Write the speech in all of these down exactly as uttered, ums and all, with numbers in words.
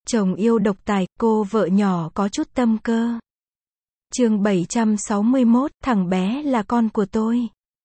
Chồng yêu độc tài, cô vợ nhỏ có chút tâm cơ. Chương bảy trăm sáu mươi mốt, thằng bé là con của tôi.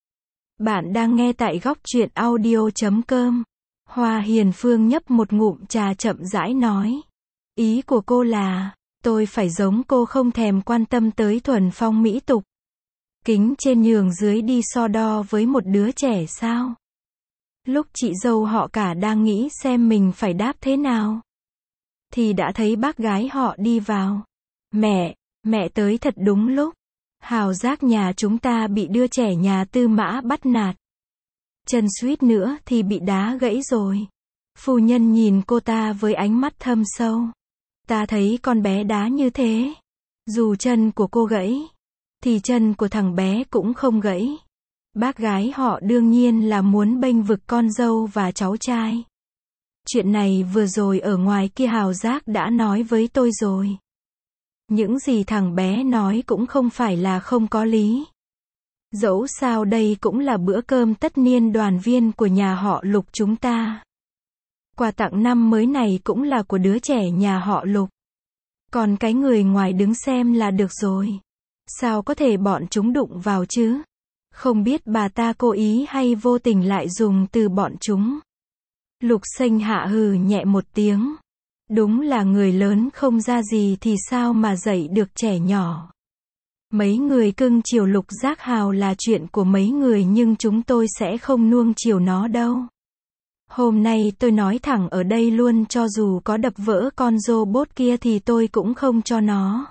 Bạn đang nghe tại góc truyện audio chấm com. Hoa Hiền Phương nhấp một ngụm trà chậm rãi nói. Ý của cô là, tôi phải giống cô không thèm quan tâm tới thuần phong mỹ tục. Kính trên nhường dưới đi so đo với một đứa trẻ sao? Lúc chị dâu họ cả đang nghĩ xem mình phải đáp thế nào, thì đã thấy bác gái họ đi vào. Mẹ, mẹ tới thật đúng lúc. Hào giác nhà chúng ta bị đứa trẻ nhà Tư Mã bắt nạt. Chân suýt nữa thì bị đá gãy rồi. Phu nhân nhìn cô ta với ánh mắt thâm sâu. Ta thấy con bé đá như thế, dù chân của cô gãy, thì chân của thằng bé cũng không gãy. Bác gái họ đương nhiên là muốn bênh vực con dâu và cháu trai. Chuyện này vừa rồi ở ngoài kia Hào giác đã nói với tôi rồi. Những gì thằng bé nói cũng không phải là không có lý. Dẫu sao đây cũng là bữa cơm tất niên đoàn viên của nhà họ Lục chúng ta. Quà tặng năm mới này cũng là của đứa trẻ nhà họ Lục. Còn cái người ngoài đứng xem là được rồi. Sao có thể bọn chúng đụng vào chứ? Không biết bà ta cố ý hay vô tình lại dùng từ bọn chúng. Lục Xanh hạ hừ nhẹ một tiếng. Đúng là người lớn không ra gì thì sao mà dạy được trẻ nhỏ. Mấy người cưng chiều Lục Giác Hào là chuyện của mấy người, nhưng chúng tôi sẽ không nuông chiều nó đâu. Hôm nay tôi nói thẳng ở đây luôn, cho dù có đập vỡ con robot kia thì tôi cũng không cho nó.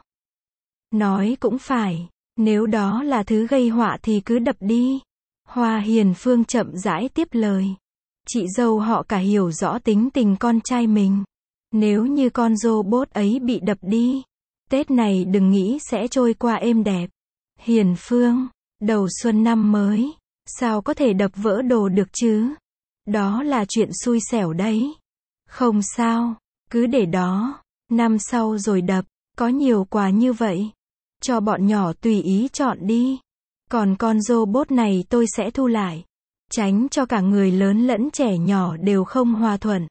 Nói cũng phải, nếu đó là thứ gây họa thì cứ đập đi. Hoa Hiền Phương chậm rãi tiếp lời. Chị dâu họ cả hiểu rõ tính tình con trai mình. Nếu như con robot ấy bị đập đi, Tết này đừng nghĩ sẽ trôi qua êm đẹp. Hiền Phương, đầu xuân năm mới, sao có thể đập vỡ đồ được chứ? Đó là chuyện xui xẻo đấy. Không sao, cứ để đó, năm sau rồi đập, có nhiều quà như vậy. Cho bọn nhỏ tùy ý chọn đi. Còn con robot này tôi sẽ thu lại. Tránh cho cả người lớn lẫn trẻ nhỏ đều không hòa thuận.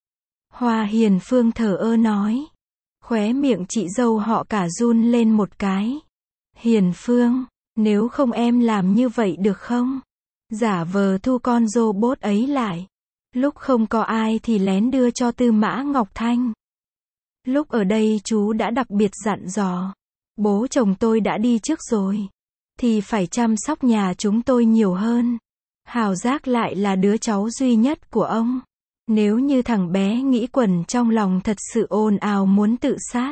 Hoa Hiền Phương thờ ơ nói. Khóe miệng chị dâu họ cả run lên một cái. Hiền Phương, nếu không em làm như vậy được không? Giả vờ thu con robot ấy lại. Lúc không có ai thì lén đưa cho Tư Mã Ngọc Thanh. Lúc ở đây chú đã đặc biệt dặn dò. Bố chồng tôi đã đi trước rồi, thì phải chăm sóc nhà chúng tôi nhiều hơn. Hào giác lại là đứa cháu duy nhất của ông. Nếu như thằng bé nghĩ quẩn trong lòng thật sự ồn ào muốn tự sát,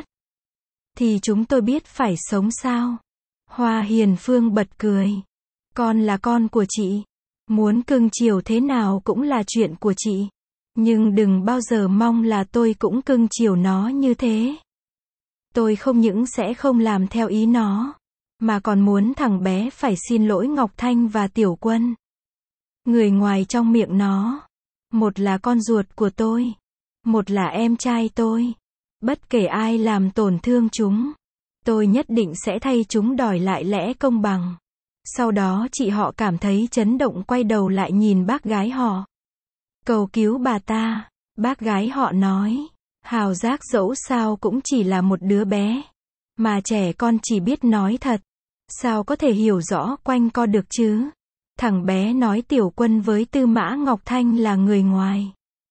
thì chúng tôi biết phải sống sao? Hoa Hiền Phương bật cười. Con là con của chị. Muốn cưng chiều thế nào cũng là chuyện của chị. Nhưng đừng bao giờ mong là tôi cũng cưng chiều nó như thế. Tôi không những sẽ không làm theo ý nó, mà còn muốn thằng bé phải xin lỗi Ngọc Thanh và Tiểu Quân. Người ngoài trong miệng nó, một là con ruột của tôi, một là em trai tôi. Bất kể ai làm tổn thương chúng, tôi nhất định sẽ thay chúng đòi lại lẽ công bằng. Sau đó chị họ cảm thấy chấn động, quay đầu lại nhìn bác gái họ. Cầu cứu bà ta. Bác gái họ nói. Hào giác dẫu sao cũng chỉ là một đứa bé, mà trẻ con chỉ biết nói thật, sao có thể hiểu rõ quanh co được chứ? Thằng bé nói Tiểu Quân với Tư Mã Ngọc Thanh là người ngoài.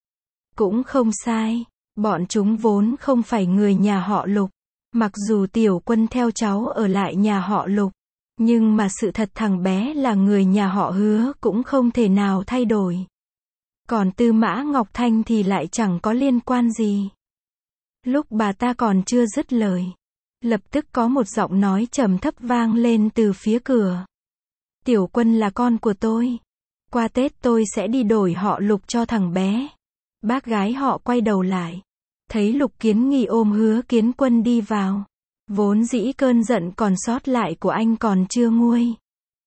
Cũng không sai, bọn chúng vốn không phải người nhà họ Lục. Mặc dù Tiểu Quân theo cháu ở lại nhà họ Lục, nhưng mà sự thật thằng bé là người nhà họ Hứa cũng không thể nào thay đổi. Còn Tư Mã Ngọc Thanh thì lại chẳng có liên quan gì. Lúc bà ta còn chưa dứt lời, lập tức có một giọng nói trầm thấp vang lên từ phía cửa. Tiểu Quân là con của tôi. Qua Tết tôi sẽ đi đổi họ Lục cho thằng bé. Bác gái họ quay đầu lại, thấy Lục Kiến Nghi ôm Hứa Kiến Quân đi vào. Vốn dĩ cơn giận còn sót lại của anh còn chưa nguôi.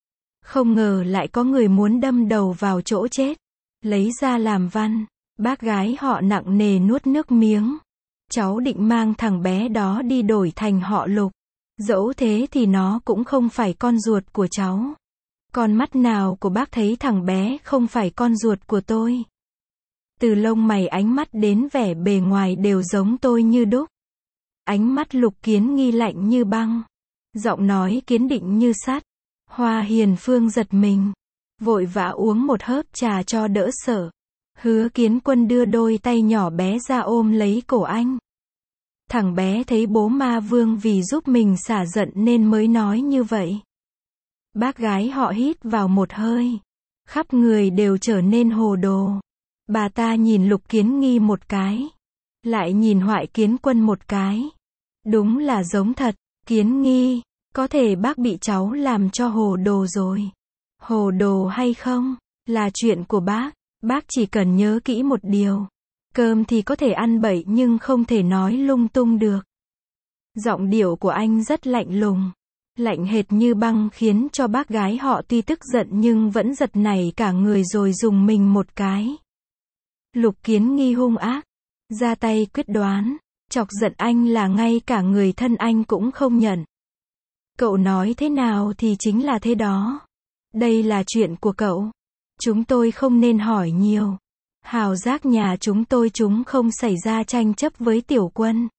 Không ngờ lại có người muốn đâm đầu vào chỗ chết. Lấy ra làm văn. Bác gái họ nặng nề nuốt nước miếng. Cháu định mang thằng bé đó đi đổi thành họ Lục. Dẫu thế thì nó cũng không phải con ruột của cháu. Con mắt nào của bác thấy thằng bé không phải con ruột của tôi? Từ lông mày ánh mắt đến vẻ bề ngoài đều giống tôi như đúc. Ánh mắt Lục Kiến Nghi lạnh như băng. Giọng nói kiên định như sắt. Hoa Hiền Phương giật mình. Vội vã uống một hớp trà cho đỡ sợ. Hứa Kiến Quân đưa đôi tay nhỏ bé ra ôm lấy cổ anh. Thằng bé thấy bố ma vương vì giúp mình xả giận nên mới nói như vậy. Bác gái họ hít vào một hơi. Khắp người đều trở nên hồ đồ. Bà ta nhìn Lục Kiến Nghi một cái. Lại nhìn Hoại Kiến Quân một cái. Đúng là giống thật. Kiến Nghi, có thể bác bị cháu làm cho hồ đồ rồi. Hồ đồ hay không, là chuyện của bác. Bác chỉ cần nhớ kỹ một điều. Cơm thì có thể ăn bậy nhưng không thể nói lung tung được. Giọng điệu của anh rất lạnh lùng. Lạnh hệt như băng khiến cho bác gái họ tuy tức giận nhưng vẫn giật nảy cả người rồi dùng mình một cái. Lục Kiến Nghi hung ác. Ra tay quyết đoán. Chọc giận anh là ngay cả người thân anh cũng không nhận. Cậu nói thế nào thì chính là thế đó. Đây là chuyện của cậu. Chúng tôi không nên hỏi nhiều. Hào giác nhà chúng tôi chúng không xảy ra tranh chấp với Tiểu Quân.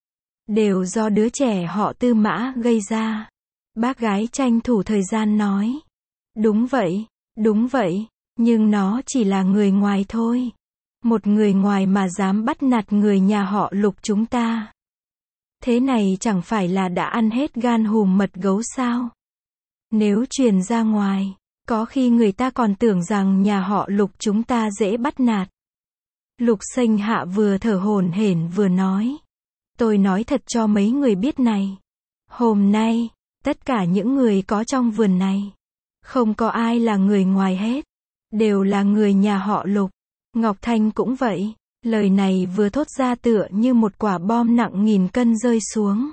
Đều do đứa trẻ họ Tư Mã gây ra. Bác gái tranh thủ thời gian nói. Đúng vậy, đúng vậy, nhưng nó chỉ là người ngoài thôi. Một người ngoài mà dám bắt nạt người nhà họ Lục chúng ta. Thế này chẳng phải là đã ăn hết gan hùm mật gấu sao? Nếu truyền ra ngoài, có khi người ta còn tưởng rằng nhà họ Lục chúng ta dễ bắt nạt. Lục Xanh Hạ vừa thở hổn hển vừa nói. Tôi nói thật cho mấy người biết này. Hôm nay, tất cả những người có trong vườn này, không có ai là người ngoài hết. Đều là người nhà họ Lục. Ngọc Thanh cũng vậy. Lời này vừa thốt ra tựa như một quả bom nặng nghìn cân rơi xuống.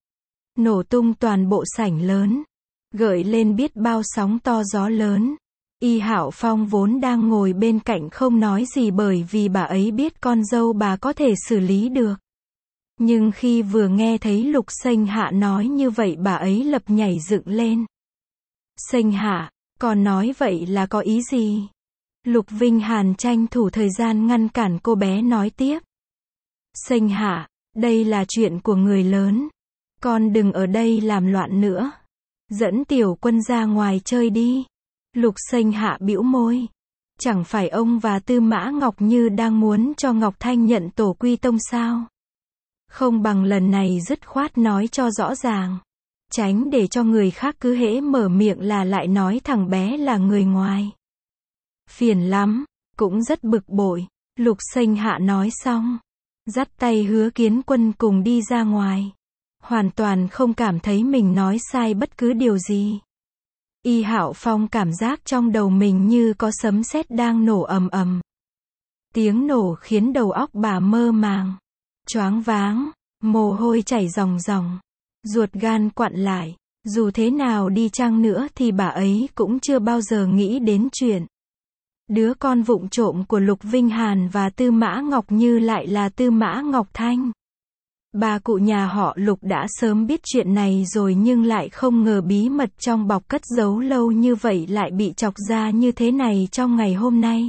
Nổ tung toàn bộ sảnh lớn. Gợi lên biết bao sóng to gió lớn. Y Hạo Phong vốn đang ngồi bên cạnh không nói gì bởi vì bà ấy biết con dâu bà có thể xử lý được. Nhưng khi vừa nghe thấy Lục Xanh Hạ nói như vậy bà ấy lập nhảy dựng lên. Xanh Hạ, còn nói vậy là có ý gì? Lục Vinh Hàn tranh thủ thời gian ngăn cản cô bé nói tiếp. Xanh Hạ, đây là chuyện của người lớn. Con đừng ở đây làm loạn nữa. Dẫn Tiểu Quân ra ngoài chơi đi. Lục Xanh Hạ bĩu môi. Chẳng phải ông và Tư Mã Ngọc Như đang muốn cho Ngọc Thanh nhận tổ quy tông sao? Không bằng lần này dứt khoát nói cho rõ ràng. Tránh để cho người khác cứ hễ mở miệng là lại nói thằng bé là người ngoài. Phiền lắm, cũng rất bực bội. Lục Xanh Hạ nói xong. Dắt tay Hứa Kiến Quân cùng đi ra ngoài. Hoàn toàn không cảm thấy mình nói sai bất cứ điều gì. Y Hạo Phong cảm giác trong đầu mình như có sấm sét đang nổ ầm ầm. Tiếng nổ khiến đầu óc bà mơ màng, choáng váng, mồ hôi chảy ròng ròng, ruột gan quặn lại. Dù thế nào đi chăng nữa thì bà ấy cũng chưa bao giờ nghĩ đến chuyện đứa con vụng trộm của Lục Vinh Hàn và Tư Mã Ngọc Như lại là Tư Mã Ngọc Thanh. Bà cụ nhà họ Lục đã sớm biết chuyện này rồi nhưng lại không ngờ bí mật trong bọc cất giấu lâu như vậy lại bị chọc ra như thế này trong ngày hôm nay.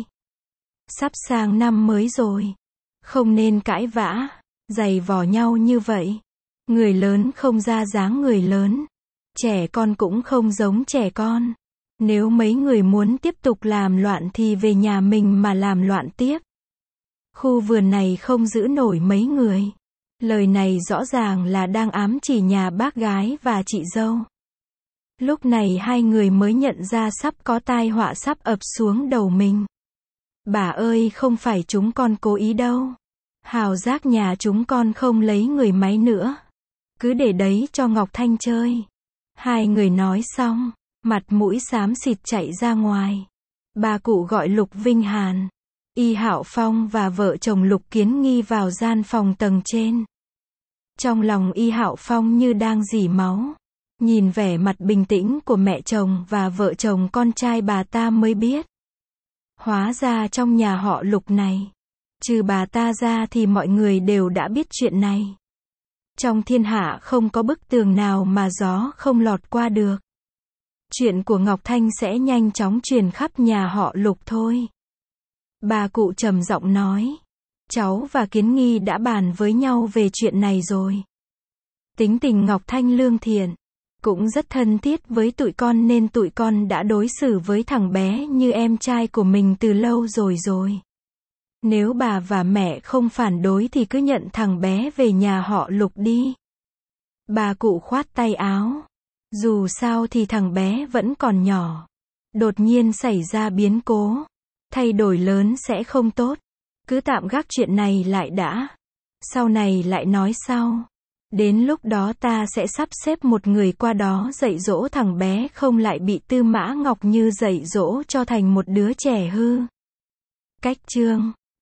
Sắp sang năm mới rồi. Không nên cãi vã, giày vò nhau như vậy. Người lớn không ra dáng người lớn. Trẻ con cũng không giống trẻ con. Nếu mấy người muốn tiếp tục làm loạn thì về nhà mình mà làm loạn tiếp. Khu vườn này không giữ nổi mấy người. Lời này rõ ràng là đang ám chỉ nhà bác gái và chị dâu. Lúc này hai người mới nhận ra sắp có tai họa sắp ập xuống đầu mình. Bà ơi, không phải chúng con cố ý đâu. Hào giác nhà chúng con không lấy người máy nữa. Cứ để đấy cho Ngọc Thanh chơi. Hai người nói xong, mặt mũi xám xịt chạy ra ngoài. Bà cụ gọi Lục Vinh Hàn, Y Hạo Phong và vợ chồng Lục Kiến Nghi vào gian phòng tầng trên. Trong lòng Y Hạo Phong như đang rỉ máu. Nhìn vẻ mặt bình tĩnh của mẹ chồng và vợ chồng con trai bà ta mới biết. Hóa ra trong nhà họ Lục này, trừ bà ta ra thì mọi người đều đã biết chuyện này. Trong thiên hạ không có bức tường nào mà gió không lọt qua được. Chuyện của Ngọc Thanh sẽ nhanh chóng truyền khắp nhà họ Lục thôi. Bà cụ trầm giọng nói. Cháu và Kiến Nghi đã bàn với nhau về chuyện này rồi. Tính tình Ngọc Thanh lương thiện, cũng rất thân thiết với tụi con nên tụi con đã đối xử với thằng bé như em trai của mình từ lâu rồi rồi. Nếu bà và mẹ không phản đối thì cứ nhận thằng bé về nhà họ Lục đi. Bà cụ khoát tay áo. Dù sao thì thằng bé vẫn còn nhỏ. Đột nhiên xảy ra biến cố. Thay đổi lớn sẽ không tốt. Cứ tạm gác chuyện này lại đã. Sau này lại nói sau. Đến lúc đó ta sẽ sắp xếp một người qua đó dạy dỗ thằng bé không lại bị Tư Mã Ngọc Như dạy dỗ cho thành một đứa trẻ hư. Cách chương